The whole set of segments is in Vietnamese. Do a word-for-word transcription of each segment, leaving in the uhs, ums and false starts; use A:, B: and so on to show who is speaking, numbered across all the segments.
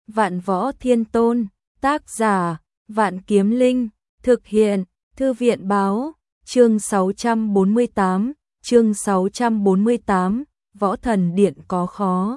A: Vạn Võ Thiên Tôn, tác giả, Vạn Kiếm Linh, thực hiện, Thư viện báo, chương sáu trăm bốn mươi tám, chương sáu trăm bốn mươi tám, Võ Thần Điện có khó.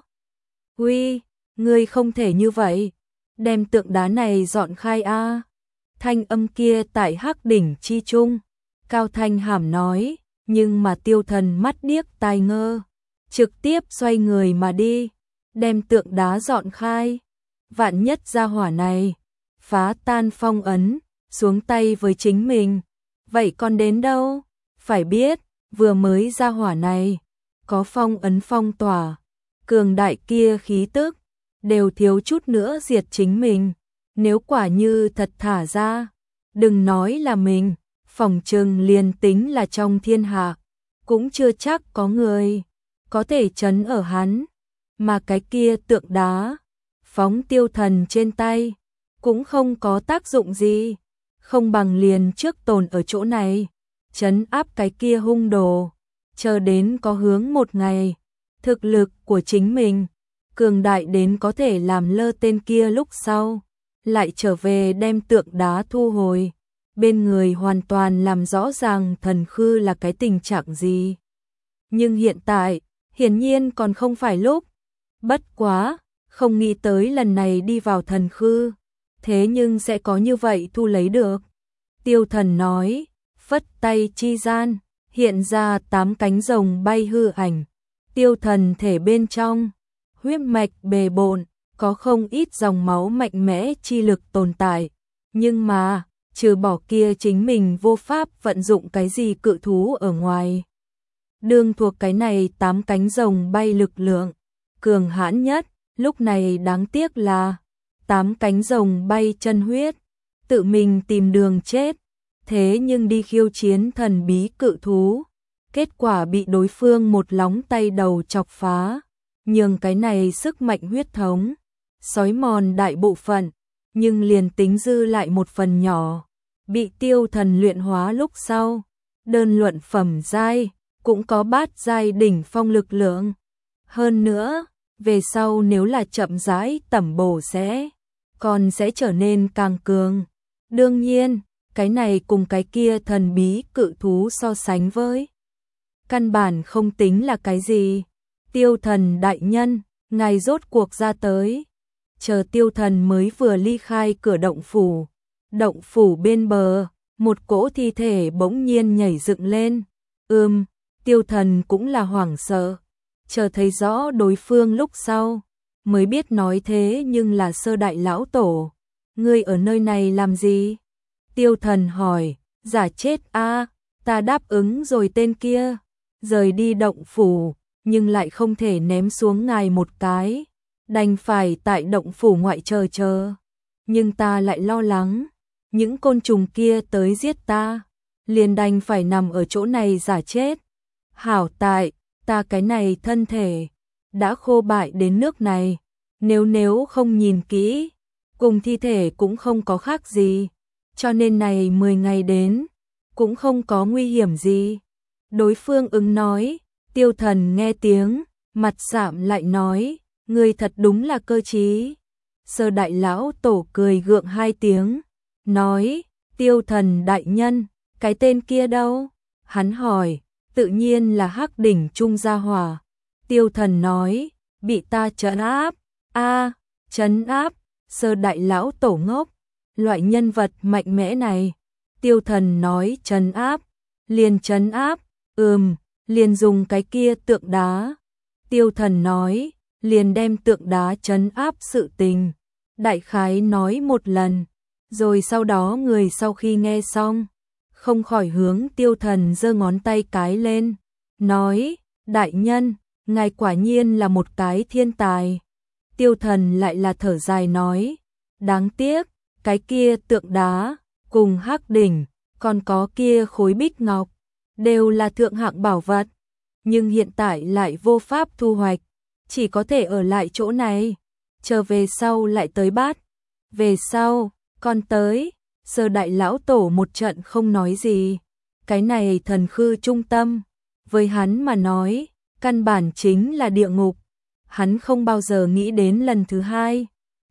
A: Uy, ngươi không thể như vậy, đem tượng đá này dọn khai a. Thanh âm kia tại Hắc đỉnh chi trung, Cao Thanh Hàm nói, nhưng mà Tiêu Thần mắt điếc tai ngơ, trực tiếp xoay người mà đi, đem tượng đá dọn khai. Vạn nhất gia hỏa này phá tan phong ấn, xuống tay với chính mình, vậy còn đến đâu? Phải biết, vừa mới gia hỏa này có phong ấn phong tỏa, cường đại kia khí tức đều thiếu chút nữa diệt chính mình. Nếu quả như thật thả ra, đừng nói là mình, phỏng chừng liền tính là trong thiên hạ cũng chưa chắc có người có thể trấn ở hắn. Mà cái kia tượng đá phóng Tiêu Thần trên tay cũng không có tác dụng gì, không bằng liền trước tồn ở chỗ này, trấn áp cái kia hung đồ, chờ đến có hướng một ngày, thực lực của chính mình cường đại đến có thể làm lơ tên kia lúc sau, lại trở về đem tượng đá thu hồi, bên người hoàn toàn làm rõ ràng thần khư là cái tình trạng gì. Nhưng hiện tại, hiển nhiên còn không phải lúc. Bất quá, không nghĩ tới lần này đi vào thần khư, thế nhưng sẽ có như vậy thu lấy được. Tiêu Thần nói, phất tay chi gian, hiện ra tám cánh rồng bay hư ảnh. Tiêu Thần thể bên trong, huyết mạch bề bộn, có không ít dòng máu mạnh mẽ chi lực tồn tại. Nhưng mà, trừ bỏ kia chính mình vô pháp vận dụng cái gì cự thú ở ngoài. Đương thuộc cái này tám cánh rồng bay lực lượng cường hãn nhất, lúc này đáng tiếc là tám cánh rồng bay chân huyết, tự mình tìm đường chết, thế nhưng đi khiêu chiến thần bí cự thú, kết quả bị đối phương một lóng tay đầu chọc phá, nhường cái này sức mạnh huyết thống xói mòn đại bộ phận, nhưng liền tính dư lại một phần nhỏ, bị Tiêu Thần luyện hóa lúc sau, đơn luận phẩm giai cũng có bát giai đỉnh phong lực lượng. Hơn nữa, về sau nếu là chậm rãi tẩm bổ sẽ còn sẽ trở nên càng cường. Đương nhiên, cái này cùng cái kia thần bí cự thú so sánh với, căn bản không tính là cái gì. Tiêu Thần đại nhân, ngài rốt cuộc ra tới. Chờ Tiêu Thần mới vừa ly khai cửa động phủ, động phủ bên bờ, một cỗ thi thể bỗng nhiên nhảy dựng lên. Ừm, Tiêu Thần cũng là hoảng sợ, chờ thấy rõ đối phương lúc sau, mới biết nói thế nhưng là Sơ Đại lão tổ. Ngươi ở nơi này làm gì? Tiêu Thần hỏi, giả chết a, ta đáp ứng rồi tên kia, rời đi động phủ, nhưng lại không thể ném xuống ngài một cái, đành phải tại động phủ ngoại chờ chờ. Nhưng ta lại lo lắng, những côn trùng kia tới giết ta, liền đành phải nằm ở chỗ này giả chết. Hảo tại, ta cái này thân thể đã khô bại đến nước này, nếu nếu không nhìn kỹ, cùng thi thể cũng không có khác gì, cho nên này mười ngày đến, cũng không có nguy hiểm gì. Đối phương ứng nói. Tiêu Thần nghe tiếng, mặt sạm lại nói, ngươi thật đúng là cơ trí. Sơ Đại lão tổ cười gượng hai tiếng, nói, Tiêu Thần đại nhân, cái tên kia đâu? Hắn hỏi, tự nhiên là Hắc đỉnh trung gia hỏa. Tiêu Thần nói, bị ta trấn áp. A, trấn áp? Sơ Đại lão tổ ngốc, loại nhân vật mạnh mẽ này. Tiêu Thần nói trấn áp, liền trấn áp. Ừm, liền dùng cái kia tượng đá. Tiêu Thần nói, liền đem tượng đá trấn áp sự tình, đại khái nói một lần, rồi sau đó người sau khi nghe xong, không khỏi hướng Tiêu Thần giơ ngón tay cái lên, nói, đại nhân, ngài quả nhiên là một cái thiên tài. Tiêu Thần lại là thở dài nói, đáng tiếc, cái kia tượng đá, cùng Hắc đỉnh, còn có kia khối bích ngọc, đều là thượng hạng bảo vật, nhưng hiện tại lại vô pháp thu hoạch, chỉ có thể ở lại chỗ này, chờ về sau lại tới bắt. Về sau, còn tới, Sơ Đại lão tổ một trận không nói gì, cái này thần khư trung tâm, với hắn mà nói, căn bản chính là địa ngục, hắn không bao giờ nghĩ đến lần thứ hai,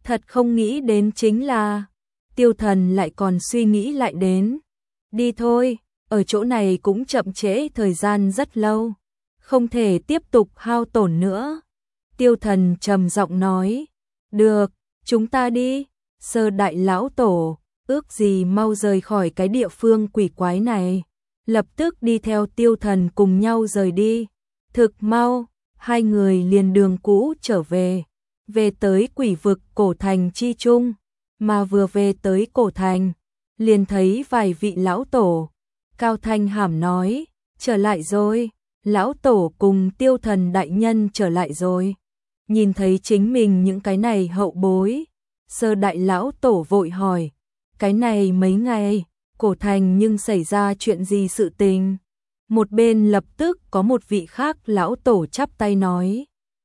A: Thật không nghĩ đến chính là, Tiêu Thần lại còn suy nghĩ lại đến. Đi thôi, ở chỗ này cũng chậm trễ thời gian rất lâu, không thể tiếp tục hao tổn nữa. Tiêu Thần trầm giọng nói, được, chúng ta đi. Sơ đại lão tổ, ước gì mau rời khỏi cái địa phương quỷ quái này. Lập tức đi theo Tiêu Thần cùng nhau rời đi. Thực mau, hai người liền đường cũ trở về. Về tới quỷ vực cổ thành chi trung. Mà vừa về tới cổ thành, liền thấy vài vị lão tổ. Cao Thanh Hàm nói, trở lại rồi. Lão tổ cùng Tiêu Thần đại nhân trở lại rồi. Nhìn thấy chính mình những cái này hậu bối. Sơ đại lão tổ vội hỏi, cái này mấy ngày, cổ thành nhưng xảy ra chuyện gì sự tình? Một bên lập tức có một vị khác lão tổ chắp tay nói.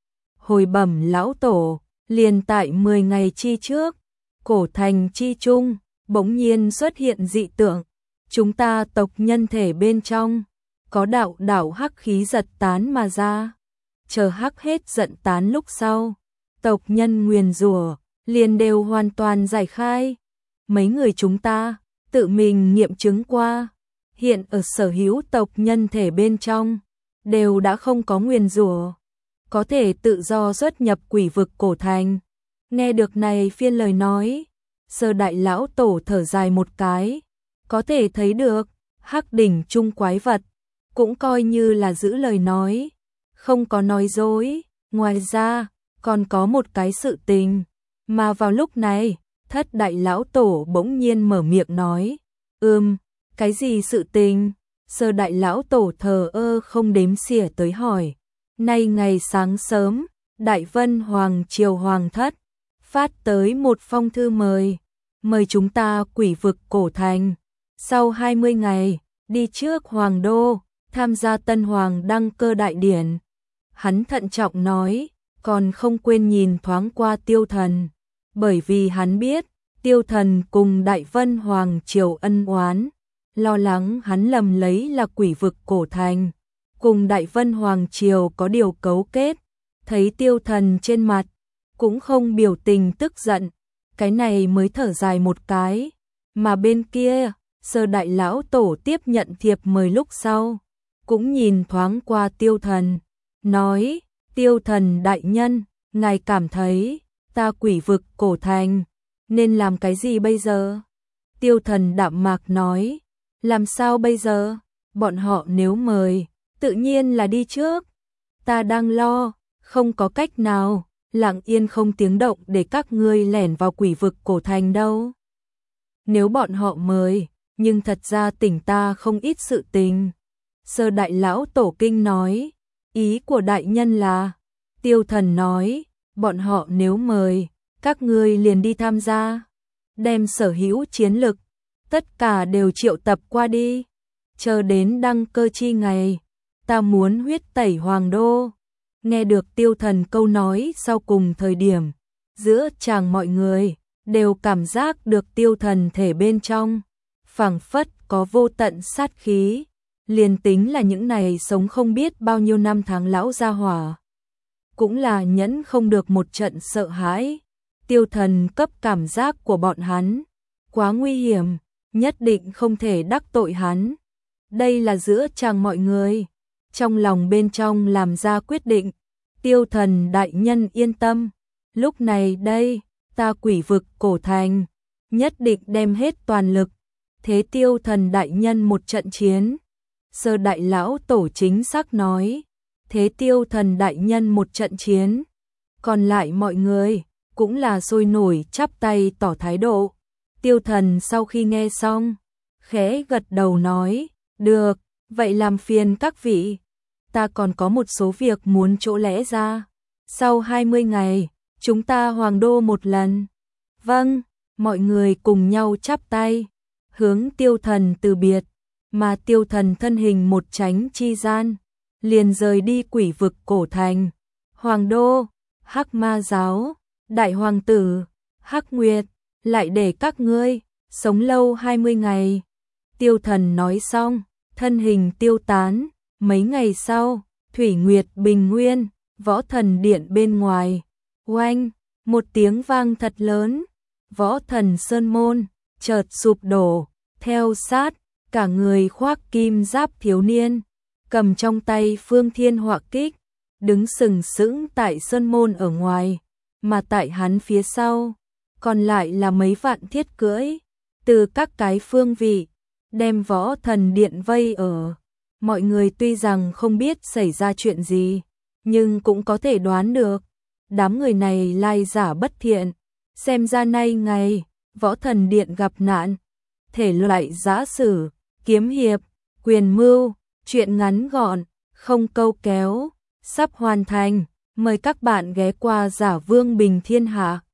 A: Hồi bẩm lão tổ, liền tại mười ngày chi trước, cổ thành chi trung, bỗng nhiên xuất hiện dị tượng. Chúng ta tộc nhân thể bên trong, có đạo đạo hắc khí giật tán mà ra. Chờ hắc hết giận tán lúc sau, tộc nhân nguyền rủa liền đều hoàn toàn giải khai. Mấy người chúng ta tự mình nghiệm chứng qua, hiện ở sở hữu tộc nhân thể bên trong đều đã không có nguyền rủa, có thể tự do xuất nhập quỷ vực cổ thành. Nghe được này phiên lời nói, Sơ đại lão tổ thở dài một cái, có thể thấy được hắc đỉnh trung quái vật cũng coi như là giữ lời nói, không có nói dối. Ngoài ra còn có một cái sự tình. Mà vào lúc này, thất đại lão tổ bỗng nhiên mở miệng nói, ừm, cái gì sự tình? Sơ đại lão tổ thờ ơ không đếm xỉa tới hỏi. Nay ngày sáng sớm, Đại Vân Hoàng Triều Hoàng thất phát tới một phong thư mời, mời chúng ta quỷ vực cổ thành. Sau hai mươi ngày, đi trước Hoàng Đô, tham gia Tân Hoàng đăng cơ đại điển. Hắn thận trọng nói, còn không quên nhìn thoáng qua Tiêu Thần. Bởi vì hắn biết, Tiêu Thần cùng Đại Vân Hoàng Triều ân oán, lo lắng hắn lầm lấy là quỷ vực cổ thành, cùng Đại Vân Hoàng Triều có điều cấu kết. Thấy Tiêu Thần trên mặt cũng không biểu tình tức giận, cái này mới thở dài một cái. Mà bên kia, Sơ đại lão tổ tiếp nhận thiệp mời lúc sau, cũng nhìn thoáng qua Tiêu Thần, nói, Tiêu Thần đại nhân, ngài cảm thấy ta quỷ vực cổ thành nên làm cái gì bây giờ? Tiêu Thần đạm mạc nói, làm sao bây giờ? Bọn họ nếu mời, tự nhiên là đi trước. Ta đang lo, không có cách nào, lặng yên không tiếng động để các ngươi lẻn vào quỷ vực cổ thành đâu. Nếu bọn họ mời, nhưng thật ra tỉnh ta không ít sự tình. Sơ đại lão tổ kinh nói, ý của đại nhân là, Tiêu Thần nói, bọn họ nếu mời, các ngươi liền đi tham gia, đem sở hữu chiến lực, tất cả đều triệu tập qua đi, chờ đến đăng cơ chi ngày, ta muốn huyết tẩy Hoàng Đô. Nghe được Tiêu Thần câu nói sau cùng thời điểm, giữa chàng mọi người đều cảm giác được Tiêu Thần thể bên trong phảng phất có vô tận sát khí, liền tính là những này sống không biết bao nhiêu năm tháng lão gia hỏa, cũng là nhẫn không được một trận sợ hãi. Tiêu Thần cấp cảm giác của bọn hắn quá nguy hiểm, nhất định không thể đắc tội hắn. Đây là giữa chàng mọi người trong lòng bên trong làm ra quyết định. Tiêu Thần đại nhân yên tâm, lúc này đây, ta quỷ vực cổ thành nhất định đem hết toàn lực thế Tiêu Thần đại nhân một trận chiến. Sơ đại lão tổ chính xác nói, thế Tiêu Thần đại nhân một trận chiến. Còn lại mọi người cũng là sôi nổi chắp tay tỏ thái độ. Tiêu Thần sau khi nghe xong, khẽ gật đầu nói, được, vậy làm phiền các vị, ta còn có một số việc muốn chỗ lẽ ra. Sau hai mươi ngày, chúng ta Hoàng Đô một lần. Vâng, mọi người cùng nhau chắp tay, hướng Tiêu Thần từ biệt, mà Tiêu Thần thân hình một tránh chi gian, liền rời đi quỷ vực cổ thành. Hoàng Đô, Hắc Ma giáo, Đại Hoàng tử, Hắc Nguyệt, lại để các ngươi sống lâu hai mươi ngày. Tiêu Thần nói xong, thân hình tiêu tán. Mấy ngày sau, Thủy Nguyệt Bình Nguyên, Võ Thần Điện bên ngoài, oanh, Một tiếng vang thật lớn, Võ Thần Sơn Môn chợt sụp đổ, theo sát cả người khoác kim giáp thiếu niên, cầm trong tay Phương Thiên Họa Kích, đứng sừng sững tại sơn môn ở ngoài, mà tại hắn phía sau, còn lại là mấy vạn thiết cưỡi, từ các cái phương vị, đem Võ Thần Điện vây ở. Mọi người tuy rằng không biết xảy ra chuyện gì, nhưng cũng có thể đoán được, đám người này lai giả bất thiện, xem ra nay ngày, Võ Thần Điện gặp nạn, thể loại giã sử, kiếm hiệp, quyền mưu, chuyện ngắn gọn, không câu kéo, sắp hoàn thành, mời các bạn ghé qua Giả Vương Bình Thiên Hạ.